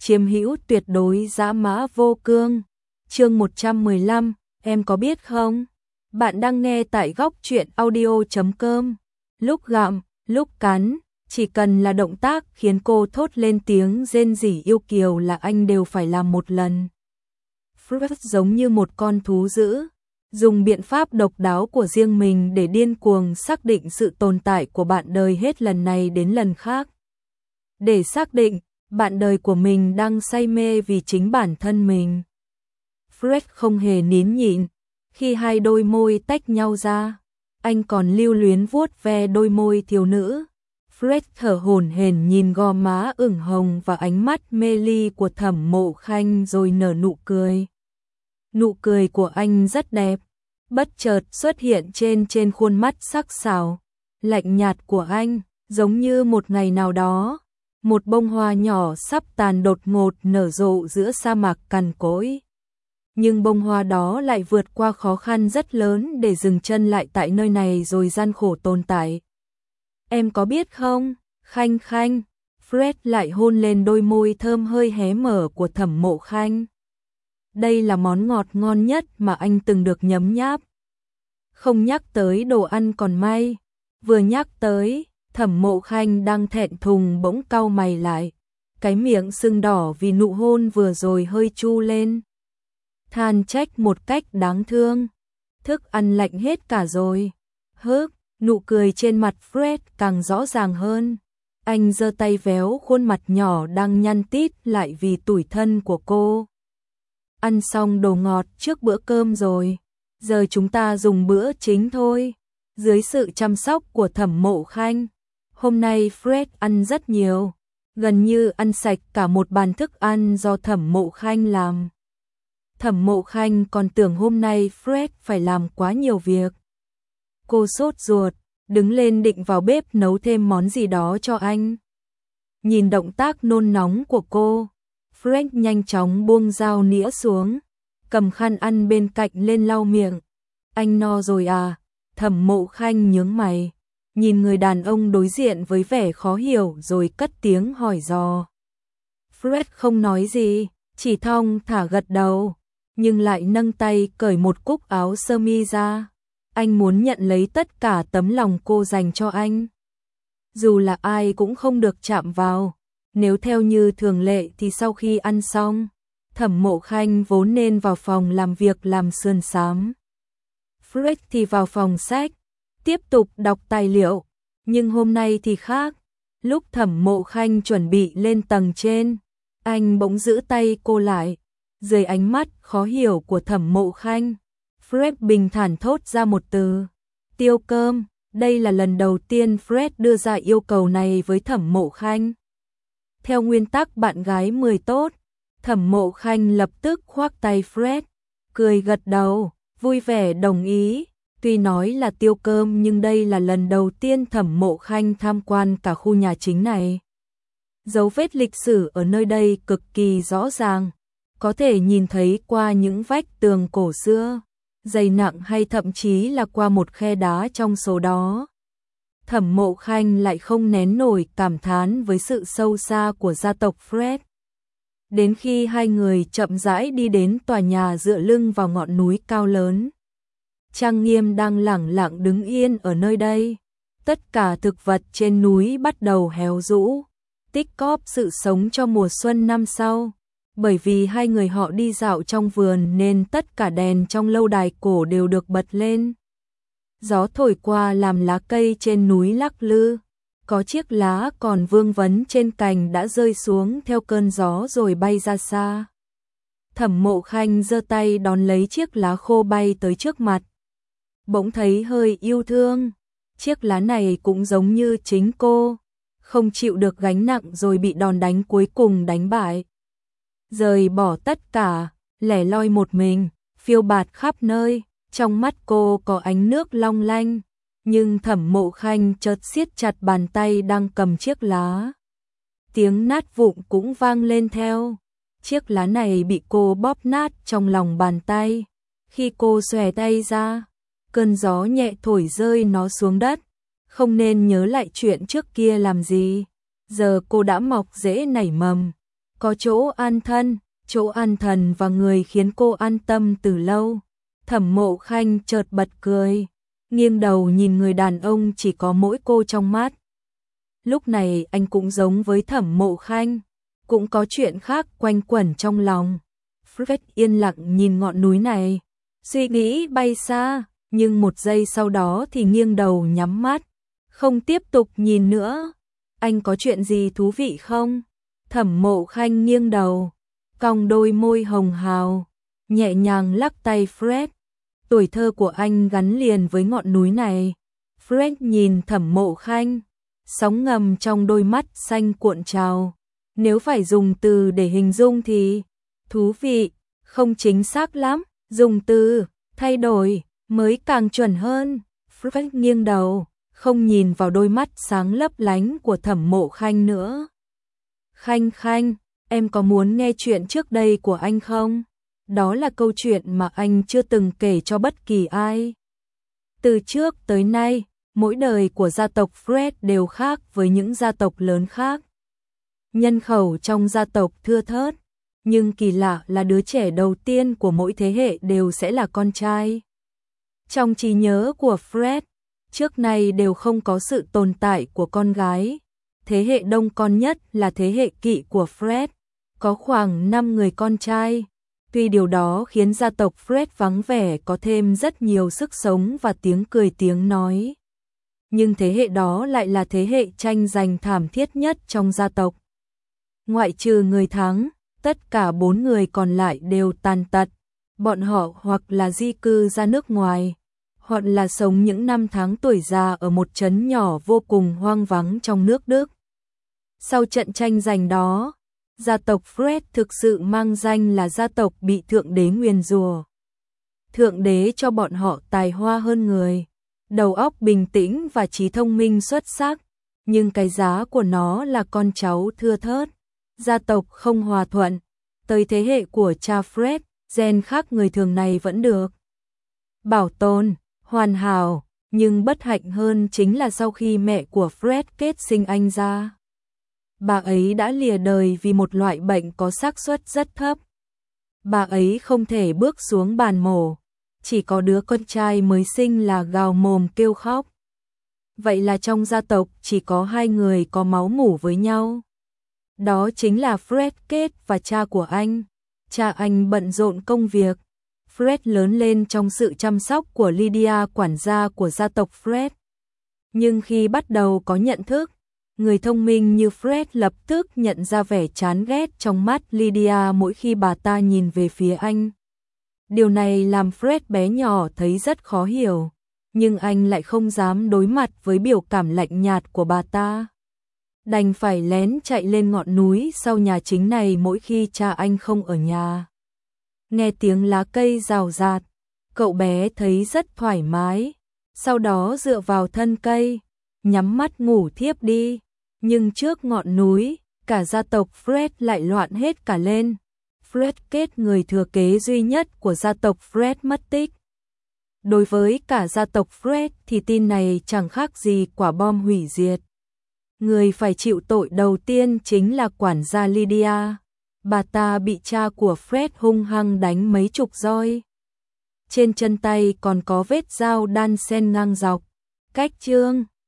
chiếm hữu tuyệt đối dã mã vô cương. Chương 115, em có biết không? Bạn đang nghe tại góc truyện audio.com. Lúc gặm, lúc cắn, chỉ cần là động tác khiến cô thốt lên tiếng rên rỉ yêu kiều là anh đều phải làm một lần. Fred giống như một con thú dữ, dùng biện pháp độc đáo của riêng mình để điên cuồng xác định sự tồn tại của bạn đời hết lần này đến lần khác. Để xác định, bạn đời của mình đang say mê vì chính bản thân mình. Fred không hề nín nhịn, khi hai đôi môi tách nhau ra, anh còn lưu luyến vuốt ve đôi môi thiếu nữ. Fred thở hổn hển nhìn gò má ửng hồng và ánh mắt mê ly của Thẩm Mộ Khanh rồi nở nụ cười. Nụ cười của anh rất đẹp, bất chợt xuất hiện trên khuôn mắt sắc sảo, lạnh nhạt của anh, giống như một ngày nào đó, một bông hoa nhỏ sắp tàn đột ngột nở rộ giữa sa mạc cằn cỗi. Nhưng bông hoa đó lại vượt qua khó khăn rất lớn để dừng chân lại tại nơi này rồi gian khổ tồn tại. Em có biết không, Khanh Khanh, Fred lại hôn lên đôi môi thơm hơi hé mở của Thẩm Mộ Khanh. Đây là món ngọt ngon nhất mà anh từng được nhấm nháp. Không nhắc tới đồ ăn còn may, vừa nhắc tới, Thẩm Mộ Khanh đang thẹn thùng bỗng cau mày lại, cái miệng sưng đỏ vì nụ hôn vừa rồi hơi chu lên. Than trách một cách đáng thương, thức ăn lạnh hết cả rồi. Hớp, nụ cười trên mặt Fred càng rõ ràng hơn. Anh giơ tay véo khuôn mặt nhỏ đang nhăn tít lại vì tủi thân của cô. Ăn xong đồ ngọt trước bữa cơm rồi, giờ chúng ta dùng bữa chính thôi. Dưới sự chăm sóc của Thẩm Mộ Khanh, hôm nay Fred ăn rất nhiều, gần như ăn sạch cả một bàn thức ăn do Thẩm Mộ Khanh làm. Thẩm Mộ Khanh còn tưởng hôm nay Fred phải làm quá nhiều việc. Cô sốt ruột, đứng lên định vào bếp nấu thêm món gì đó cho anh. Nhìn động tác nôn nóng của cô, Fred nhanh chóng buông dao nĩa xuống, cầm khăn ăn bên cạnh lên lau miệng. Anh no rồi à? Thẩm Mộ Khanh nhướng mày, nhìn người đàn ông đối diện với vẻ khó hiểu rồi cất tiếng hỏi dò. Fred không nói gì, chỉ thong thả gật đầu, nhưng lại nâng tay cởi một cúc áo sơ mi ra. Anh muốn nhận lấy tất cả tấm lòng cô dành cho anh. Dù là ai cũng không được chạm vào. Nếu theo như thường lệ thì sau khi ăn xong, Thẩm Mộ Khanh vốn nên vào phòng làm việc làm sườn xám. Fred thì vào phòng sách, tiếp tục đọc tài liệu. Nhưng hôm nay thì khác. Lúc Thẩm Mộ Khanh chuẩn bị lên tầng trên, anh bỗng giữ tay cô lại. Dưới ánh mắt khó hiểu của Thẩm Mộ Khanh, Fred bình thản thốt ra một từ: tiêu cơm. Đây là lần đầu tiên Fred đưa ra yêu cầu này với Thẩm Mộ Khanh. Theo nguyên tắc bạn gái 10 tốt, Thẩm Mộ Khanh lập tức khoác tay Fred, cười gật đầu, vui vẻ đồng ý. Tuy nói là tiêu cơm nhưng đây là lần đầu tiên Thẩm Mộ Khanh tham quan cả khu nhà chính này. Dấu vết lịch sử ở nơi đây cực kỳ rõ ràng, có thể nhìn thấy qua những vách tường cổ xưa, dày nặng hay thậm chí là qua một khe đá trong số đó. Thẩm Mộ Khanh lại không nén nổi cảm thán với sự sâu xa của gia tộc Fred. Đến khi hai người chậm rãi đi đến tòa nhà dựa lưng vào ngọn núi cao lớn, trang nghiêm đang lẳng lặng đứng yên ở nơi đây. Tất cả thực vật trên núi bắt đầu héo rũ, tích cóp sự sống cho mùa xuân năm sau. Bởi vì hai người họ đi dạo trong vườn nên tất cả đèn trong lâu đài cổ đều được bật lên. Gió thổi qua làm lá cây trên núi lắc lư, có chiếc lá còn vương vấn trên cành đã rơi xuống theo cơn gió rồi bay ra xa. Thẩm Mộ Khanh giơ tay đón lấy chiếc lá khô bay tới trước mặt. Bỗng thấy hơi yêu thương, chiếc lá này cũng giống như chính cô, không chịu được gánh nặng rồi bị đòn đánh cuối cùng đánh bại. Rời bỏ tất cả, lẻ loi một mình, phiêu bạt khắp nơi, trong mắt cô có ánh nước long lanh, nhưng Thẩm Mộ Khanh chợt siết chặt bàn tay đang cầm chiếc lá. Tiếng nát vụn cũng vang lên theo, chiếc lá này bị cô bóp nát trong lòng bàn tay. Khi cô xòe tay ra, cơn gió nhẹ thổi rơi nó xuống đất, không nên nhớ lại chuyện trước kia làm gì. Giờ cô đã mọc rễ nảy mầm, có chỗ an thần và người khiến cô an tâm từ lâu. Thẩm Mộ Khanh chợt bật cười, nghiêng đầu nhìn người đàn ông chỉ có mỗi cô trong mắt. Lúc này anh cũng giống với Thẩm Mộ Khanh, cũng có chuyện khác quanh quẩn trong lòng. Fred yên lặng nhìn ngọn núi này, suy nghĩ bay xa, nhưng một giây sau đó thì nghiêng đầu nhắm mắt, không tiếp tục nhìn nữa. Anh có chuyện gì thú vị không? Thẩm Mộ Khanh nghiêng đầu, cong đôi môi hồng hào, nhẹ nhàng lắc tay Fred. Tuổi thơ của anh gắn liền với ngọn núi này. Fred nhìn Thẩm Mộ Khanh, sóng ngầm trong đôi mắt xanh cuộn trào. Nếu phải dùng từ để hình dung thì thú vị, không chính xác lắm, dùng từ thay đổi mới càng chuẩn hơn. Fred nghiêng đầu, không nhìn vào đôi mắt sáng lấp lánh của Thẩm Mộ Khanh nữa. Khanh, em có muốn nghe chuyện trước đây của anh không? Đó là câu chuyện mà anh chưa từng kể cho bất kỳ ai. Từ trước tới nay, mỗi đời của gia tộc Fred đều khác với những gia tộc lớn khác. Nhân khẩu trong gia tộc thưa thớt, nhưng kỳ lạ là đứa trẻ đầu tiên của mỗi thế hệ đều sẽ là con trai. Trong trí nhớ của Fred, trước nay đều không có sự tồn tại của con gái. Thế hệ đông con nhất là thế hệ Kỵ của Fred, có khoảng 5 người con trai. Tuy điều đó khiến gia tộc Fred vắng vẻ có thêm rất nhiều sức sống và tiếng cười tiếng nói. Nhưng thế hệ đó lại là thế hệ tranh giành thảm thiết nhất trong gia tộc. Ngoại trừ người thắng, tất cả 4 người còn lại đều tàn tật. Bọn họ hoặc là di cư ra nước ngoài, hoặc là sống những năm tháng tuổi già ở một trấn nhỏ vô cùng hoang vắng trong nước Đức. Sau trận tranh giành đó, gia tộc Fred thực sự mang danh là gia tộc bị Thượng Đế nguyền rủa. Thượng Đế cho bọn họ tài hoa hơn người, đầu óc bình tĩnh và trí thông minh xuất sắc, nhưng cái giá của nó là con cháu thưa thớt, gia tộc không hòa thuận. Tới thế hệ của cha Fred, gen khác người thường này vẫn được bảo tồn, hoàn hảo, nhưng bất hạnh hơn chính là sau khi mẹ của Fred kết sinh anh ra, bà ấy đã lìa đời vì một loại bệnh có xác suất rất thấp. Bà ấy không thể bước xuống bàn mổ, chỉ có đứa con trai mới sinh là gào mồm kêu khóc. Vậy là trong gia tộc chỉ có 2 người có máu mủ với nhau. Đó chính là Fred Kết và cha của anh. Cha anh bận rộn công việc. Fred lớn lên trong sự chăm sóc của Lydia, quản gia của gia tộc Fred. Nhưng khi bắt đầu có nhận thức, người thông minh như Fred lập tức nhận ra vẻ chán ghét trong mắt Lydia mỗi khi bà ta nhìn về phía anh. Điều này làm Fred bé nhỏ thấy rất khó hiểu, nhưng anh lại không dám đối mặt với biểu cảm lạnh nhạt của bà ta. Đành phải lén chạy lên ngọn núi sau nhà chính này mỗi khi cha anh không ở nhà. Nghe tiếng lá cây rào rạt, cậu bé thấy rất thoải mái, sau đó dựa vào thân cây, nhắm mắt ngủ thiếp đi. Nhưng trước ngọn núi, cả gia tộc Fred lại loạn hết cả lên. Fred Kết, người thừa kế duy nhất của gia tộc Fred, mất tích. Đối với cả gia tộc Fred thì tin này chẳng khác gì quả bom hủy diệt. Người phải chịu tội đầu tiên chính là quản gia Lydia. Bà ta bị cha của Fred hung hăng đánh mấy chục roi. Trên chân tay còn có vết dao đan xen ngang dọc. Cách chương